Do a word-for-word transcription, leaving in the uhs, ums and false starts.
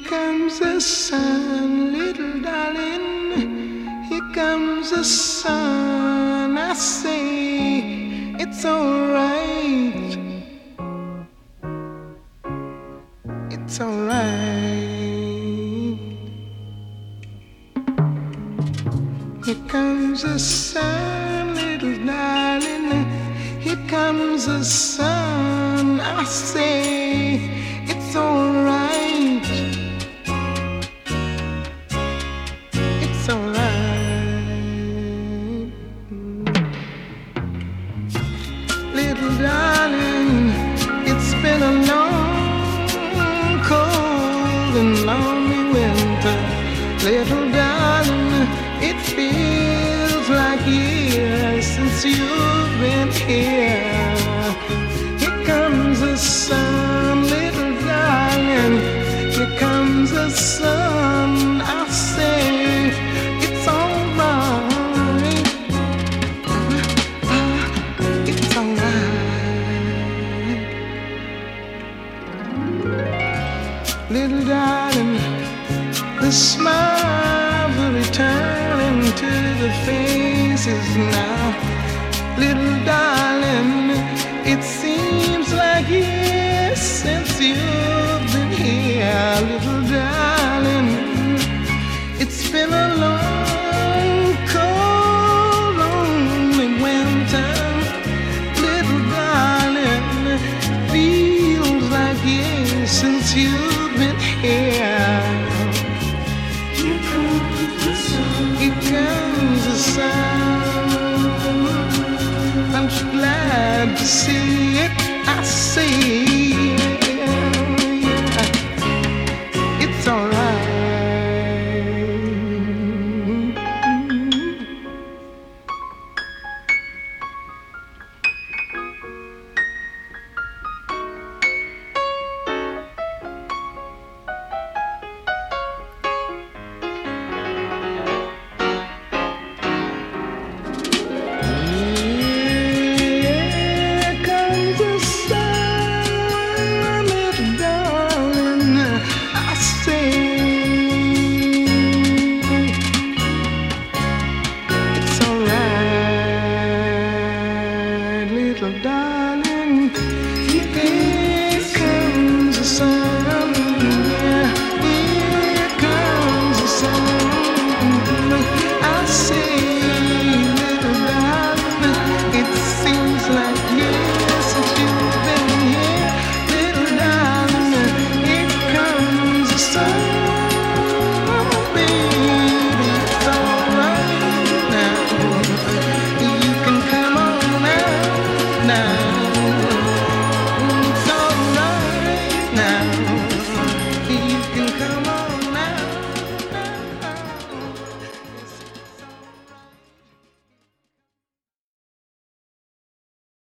comes the sun, little darling. Here comes the sun. I say it's alright. It's alright. Here comes the sun, little darling. Here comes the sun. I say it's alright. It's alright. Little darling, it's been a long, cold and lonely winter. Little darling, it feels like years since you've been here. Here comes the sun, little darling. Here comes the sun. I say it's alright. It's alright. Little darling, the smiles are returning to the faces now. Little darling, it seems like years since you've been here. Little darling, it's been a long, cold, lonely winter. Little darling, feels like years since you've been here. Here comes the sun. Here comes the sun. I'm so glad to see it. I see